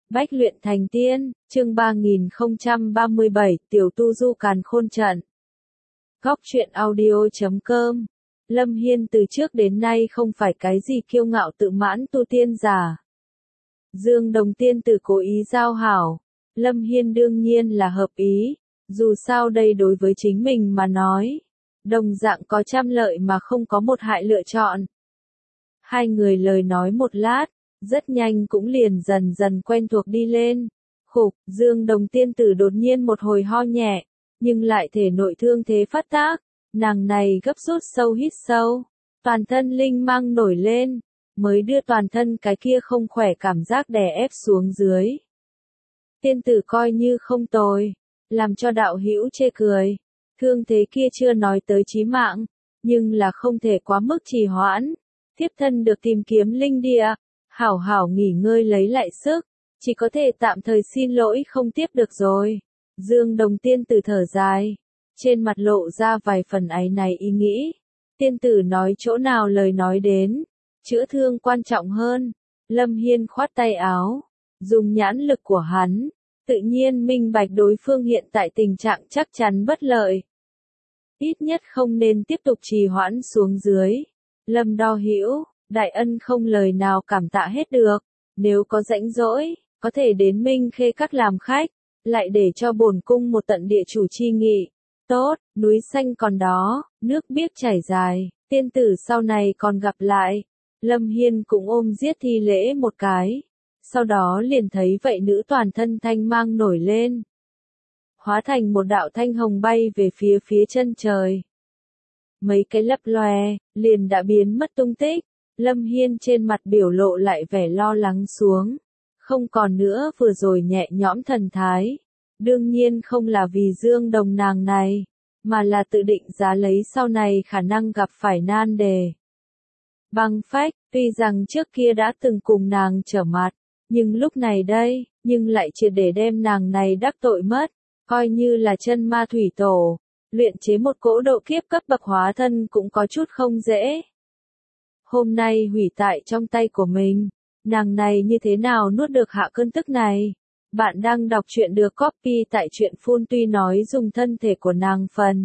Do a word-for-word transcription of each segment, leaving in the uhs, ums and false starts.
Bách luyện thành tiên, chương ba nghìn không trăm ba mươi bảy, tiểu tu du càn khôn trận. Góc truyện audio chấm com. Lâm Hiên từ trước đến nay không phải cái gì kiêu ngạo tự mãn tu tiên giả. Dương Đồng tiên tử cố ý giao hảo, Lâm Hiên đương nhiên là hợp ý, dù sao đây đối với chính mình mà nói, đồng dạng có trăm lợi mà không có một hại lựa chọn. Hai người lời nói một lát, rất nhanh cũng liền dần dần quen thuộc đi lên. Khục, Dương Đồng tiên tử đột nhiên một hồi ho nhẹ, nhưng lại thể nội thương thế phát tác, nàng này gấp rút sâu hít sâu, toàn thân linh mang nổi lên, mới đưa toàn thân cái kia không khỏe cảm giác đè ép xuống dưới. Tiên tử coi như không tồi, làm cho đạo hữu chê cười, thương thế kia chưa nói tới chí mạng, nhưng là không thể quá mức trì hoãn, tiếp thân được tìm kiếm linh địa, hảo hảo nghỉ ngơi lấy lại sức, chỉ có thể tạm thời xin lỗi không tiếp được rồi. Dương Đồng tiên tử thở dài, trên mặt lộ ra vài phần áy náy ý nghĩ, tiên tử nói chỗ nào lời nói đến, chữa thương quan trọng hơn. Lâm Hiên khoát tay áo, dùng nhãn lực của hắn, tự nhiên minh bạch đối phương hiện tại tình trạng chắc chắn bất lợi. Ít nhất không nên tiếp tục trì hoãn xuống dưới. Lâm đo hữu, đại ân không lời nào cảm tạ hết được, nếu có rãnh rỗi, có thể đến Minh Khê Các làm khách, lại để cho bổn cung một tận địa chủ chi nghị. Tốt, núi xanh còn đó, nước biếc chảy dài, tiên tử sau này còn gặp lại. Lâm Hiên cũng ôm giết thi lễ một cái, sau đó liền thấy vậy nữ toàn thân thanh mang nổi lên, hóa thành một đạo thanh hồng bay về phía phía chân trời. Mấy cái lấp loè, liền đã biến mất tung tích. Lâm Hiên trên mặt biểu lộ lại vẻ lo lắng xuống, không còn nữa vừa rồi nhẹ nhõm thần thái. Đương nhiên không là vì Dương Đồng nàng này, mà là tự định giá lấy sau này khả năng gặp phải nan đề. Băng Phách, tuy rằng trước kia đã từng cùng nàng trở mặt, nhưng lúc này đây, nhưng lại triệt để đem nàng này đắc tội mất, coi như là chân ma thủy tổ, luyện chế một cỗ độ kiếp cấp bậc hóa thân cũng có chút không dễ. Hôm nay hủy tại trong tay của mình, nàng này như thế nào nuốt được hạ cơn tức này? Bạn đang đọc truyện được copy tại truyện phun tuy nói dùng thân thể của nàng phần.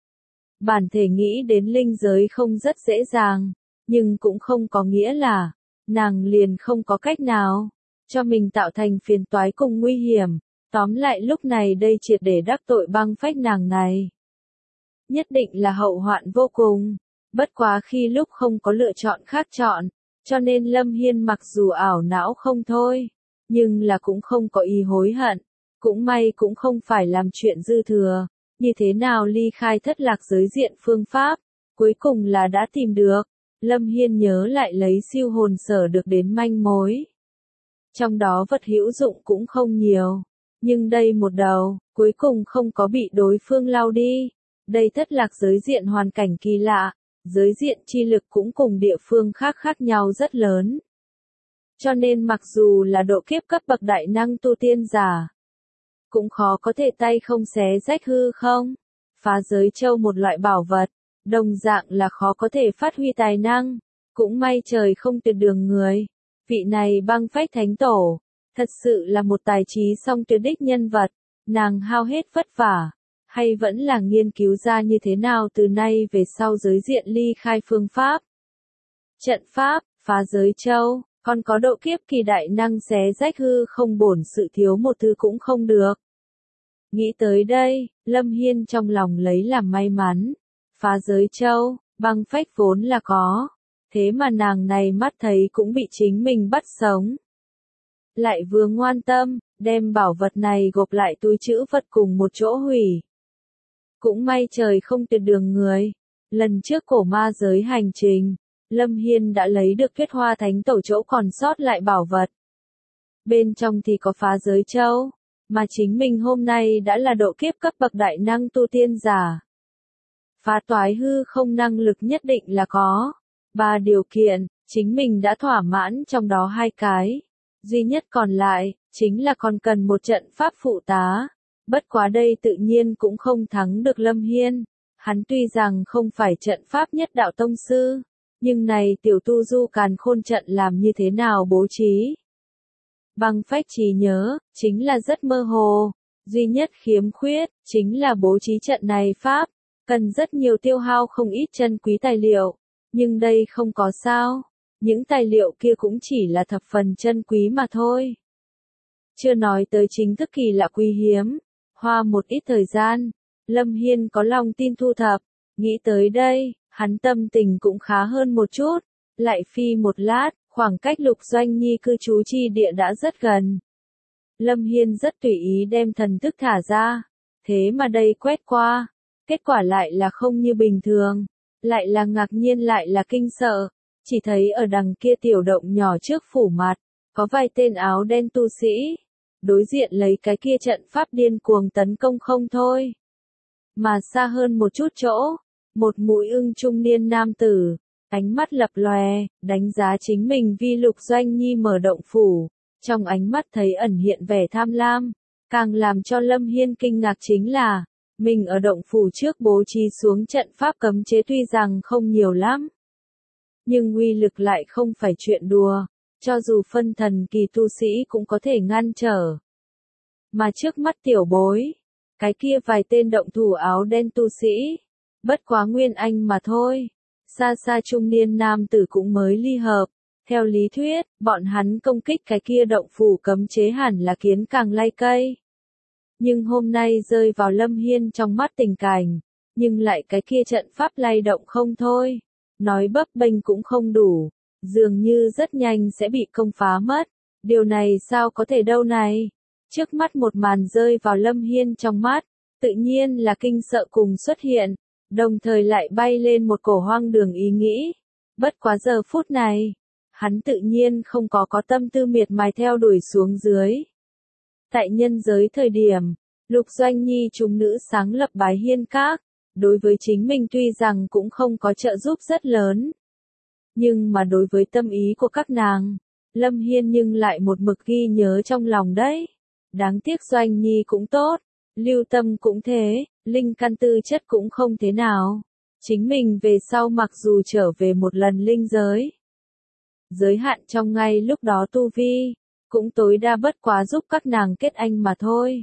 Bản thể nghĩ đến linh giới không rất dễ dàng, nhưng cũng không có nghĩa là, nàng liền không có cách nào, cho mình tạo thành phiền toái cùng nguy hiểm. Tóm lại lúc này đây triệt để đắc tội Băng Phách nàng này, nhất định là hậu hoạn vô cùng. Bất quá khi lúc không có lựa chọn khác chọn, cho nên Lâm Hiên mặc dù ảo não không thôi, nhưng là cũng không có ý hối hận, cũng may cũng không phải làm chuyện dư thừa, như thế nào ly khai thất lạc giới diện phương pháp, cuối cùng là đã tìm được. Lâm Hiên nhớ lại lấy siêu hồn sở được đến manh mối, trong đó vật hữu dụng cũng không nhiều, nhưng đây một đầu, cuối cùng không có bị đối phương lao đi. Đây thất lạc giới diện hoàn cảnh kỳ lạ, giới diện chi lực cũng cùng địa phương khác khác nhau rất lớn. Cho nên mặc dù là độ kiếp cấp bậc đại năng tu tiên giả, cũng khó có thể tay không xé rách hư không. Phá giới châu một loại bảo vật, đồng dạng là khó có thể phát huy tài năng, cũng may trời không tuyệt đường người. Vị này Băng Phách thánh tổ, thật sự là một tài trí song tuyệt đích nhân vật, nàng hao hết vất vả, hay vẫn là nghiên cứu ra như thế nào từ nay về sau giới diện ly khai phương pháp. Trận pháp, phá giới châu, còn có độ kiếp kỳ đại năng xé rách hư không bổn sự thiếu một thứ cũng không được. Nghĩ tới đây, Lâm Hiên trong lòng lấy làm may mắn. Phá giới châu, Băng Phách vốn là có, thế mà nàng này mắt thấy cũng bị chính mình bắt sống. Lại vừa ngoan tâm, đem bảo vật này gộp lại túi trữ vật cùng một chỗ hủy. Cũng may trời không tuyệt đường người. Lần trước cổ ma giới hành trình, Lâm Hiên đã lấy được Tuyết Hoa Thánh Tổ chỗ còn sót lại bảo vật. Bên trong thì có phá giới châu, mà chính mình hôm nay đã là độ kiếp cấp bậc đại năng tu tiên giả. Phá toái hư không năng lực nhất định là có. Ba điều kiện, chính mình đã thỏa mãn trong đó hai cái. Duy nhất còn lại, chính là còn cần một trận pháp phụ tá. Bất quá đây tự nhiên cũng không thắng được Lâm Hiên. Hắn tuy rằng không phải trận pháp nhất đạo tông sư, nhưng này tiểu tu du càn khôn trận làm như thế nào bố trí. Bằng phách trí nhớ, chính là rất mơ hồ. Duy nhất khiếm khuyết, chính là bố trí trận này pháp, cần rất nhiều tiêu hao không ít chân quý tài liệu. Nhưng đây không có sao. Những tài liệu kia cũng chỉ là thập phần chân quý mà thôi. Chưa nói tới chính thức kỳ lạ quý hiếm. Hoa một ít thời gian, Lâm Hiên có lòng tin thu thập. Nghĩ tới đây, hắn tâm tình cũng khá hơn một chút. Lại phi một lát, khoảng cách Lục Doanh Nhi cư trú chi địa đã rất gần. Lâm Hiên rất tùy ý đem thần thức thả ra. Thế mà đây quét qua. Kết quả lại là không như bình thường. Lại là ngạc nhiên lại là kinh sợ. Chỉ thấy ở đằng kia tiểu động nhỏ trước phủ mặt. Có vài tên áo đen tu sĩ. Đối diện lấy cái kia trận pháp điên cuồng tấn công không thôi. Mà xa hơn một chút chỗ. Một mũi ưng trung niên nam tử. Ánh mắt lập lòe, đánh giá chính mình vi Lục Doanh Nhi mở động phủ. Trong ánh mắt thấy ẩn hiện vẻ tham lam. Càng làm cho Lâm Hiên kinh ngạc chính là, mình ở động phủ trước bố trí xuống trận pháp cấm chế tuy rằng không nhiều lắm. Nhưng uy lực lại không phải chuyện đùa, cho dù phân thần kỳ tu sĩ cũng có thể ngăn trở. Mà trước mắt tiểu bối, cái kia vài tên động thủ áo đen tu sĩ, bất quá nguyên anh mà thôi. Xa xa trung niên nam tử cũng mới ly hợp. Theo lý thuyết, bọn hắn công kích cái kia động phủ cấm chế hẳn là kiến càng lay cây. Nhưng hôm nay rơi vào Lâm Hiên trong mắt tình cảnh, nhưng lại cái kia trận pháp lay động không thôi. Nói bấp bênh cũng không đủ, dường như rất nhanh sẽ bị công phá mất. Điều này sao có thể đâu này? Trước mắt một màn rơi vào Lâm Hiên trong mắt, tự nhiên là kinh sợ cùng xuất hiện, đồng thời lại bay lên một cổ hoang đường ý nghĩ. Bất quá giờ phút này, hắn tự nhiên không có có tâm tư miệt mài theo đuổi xuống dưới. Tại nhân giới thời điểm, Lục Doanh Nhi chúng nữ sáng lập Bái Hiên Các, đối với chính mình tuy rằng cũng không có trợ giúp rất lớn. Nhưng mà đối với tâm ý của các nàng, Lâm Hiên nhưng lại một mực ghi nhớ trong lòng đấy. Đáng tiếc Doanh Nhi cũng tốt, Lưu Tâm cũng thế, linh căn tư chất cũng không thế nào. Chính mình về sau mặc dù trở về một lần linh giới, giới hạn trong ngay lúc đó tu vi, cũng tối đa bất quá giúp các nàng kết anh mà thôi.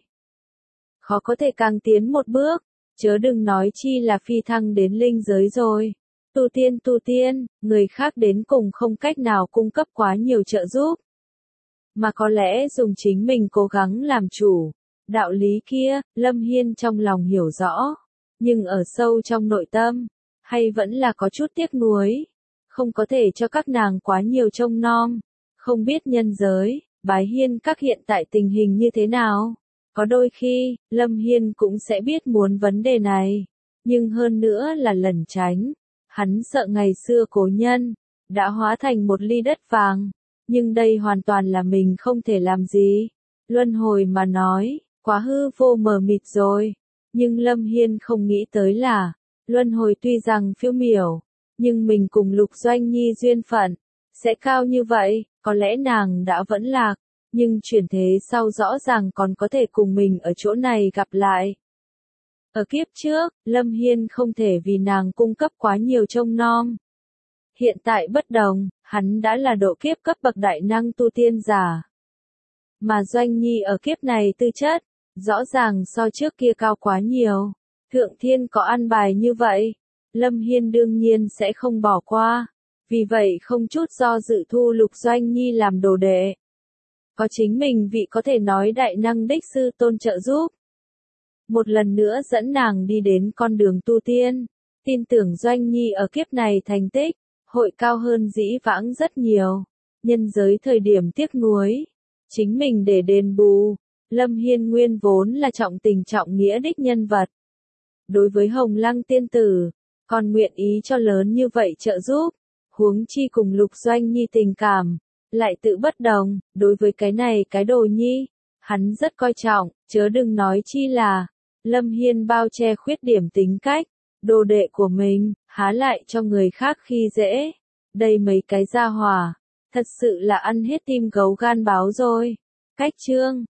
Khó có thể càng tiến một bước, chớ đừng nói chi là phi thăng đến linh giới rồi. Tu tiên tu tiên, người khác đến cùng không cách nào cung cấp quá nhiều trợ giúp. Mà có lẽ dùng chính mình cố gắng làm chủ. Đạo lý kia, Lâm Hiên trong lòng hiểu rõ. Nhưng ở sâu trong nội tâm, hay vẫn là có chút tiếc nuối. Không có thể cho các nàng quá nhiều trông nom. Không biết nhân giới, Bái Hiên Các hiện tại tình hình như thế nào. Có đôi khi, Lâm Hiên cũng sẽ biết muốn vấn đề này. Nhưng hơn nữa là lẩn tránh. Hắn sợ ngày xưa cố nhân, đã hóa thành một ly đất vàng. Nhưng đây hoàn toàn là mình không thể làm gì. Luân hồi mà nói, quá hư vô mờ mịt rồi. Nhưng Lâm Hiên không nghĩ tới là, luân hồi tuy rằng phiêu miểu, nhưng mình cùng Lục Doanh Nhi duyên phận, sẽ cao như vậy, có lẽ nàng đã vẫn lạc, nhưng chuyển thế sau rõ ràng còn có thể cùng mình ở chỗ này gặp lại. Ở kiếp trước, Lâm Hiên không thể vì nàng cung cấp quá nhiều trông nom. Hiện tại bất đồng, hắn đã là độ kiếp cấp bậc đại năng tu tiên giả. Mà Doanh Nhi ở kiếp này tư chất, rõ ràng so trước kia cao quá nhiều. Thượng thiên có ăn bài như vậy, Lâm Hiên đương nhiên sẽ không bỏ qua. Vì vậy không chút do dự thu Lục Doanh Nhi làm đồ đệ. Có chính mình vị có thể nói đại năng đích sư tôn trợ giúp. Một lần nữa dẫn nàng đi đến con đường tu tiên. Tin tưởng Doanh Nhi ở kiếp này thành tích, hội cao hơn dĩ vãng rất nhiều. Nhân giới thời điểm tiếc nuối, chính mình để đền bù. Lâm Hiên nguyên vốn là trọng tình trọng nghĩa đích nhân vật. Đối với Hồng Lăng tiên tử, còn nguyện ý cho lớn như vậy trợ giúp. Huống chi cùng Lục Doanh Nhi tình cảm, lại tự bất đồng, đối với cái này cái đồ nhi, hắn rất coi trọng, chớ đừng nói chi là, Lâm Hiên bao che khuyết điểm tính cách, đồ đệ của mình, há lại cho người khác khi dễ. Đây mấy cái gia hỏa, thật sự là ăn hết tim gấu gan báo rồi. Cách chương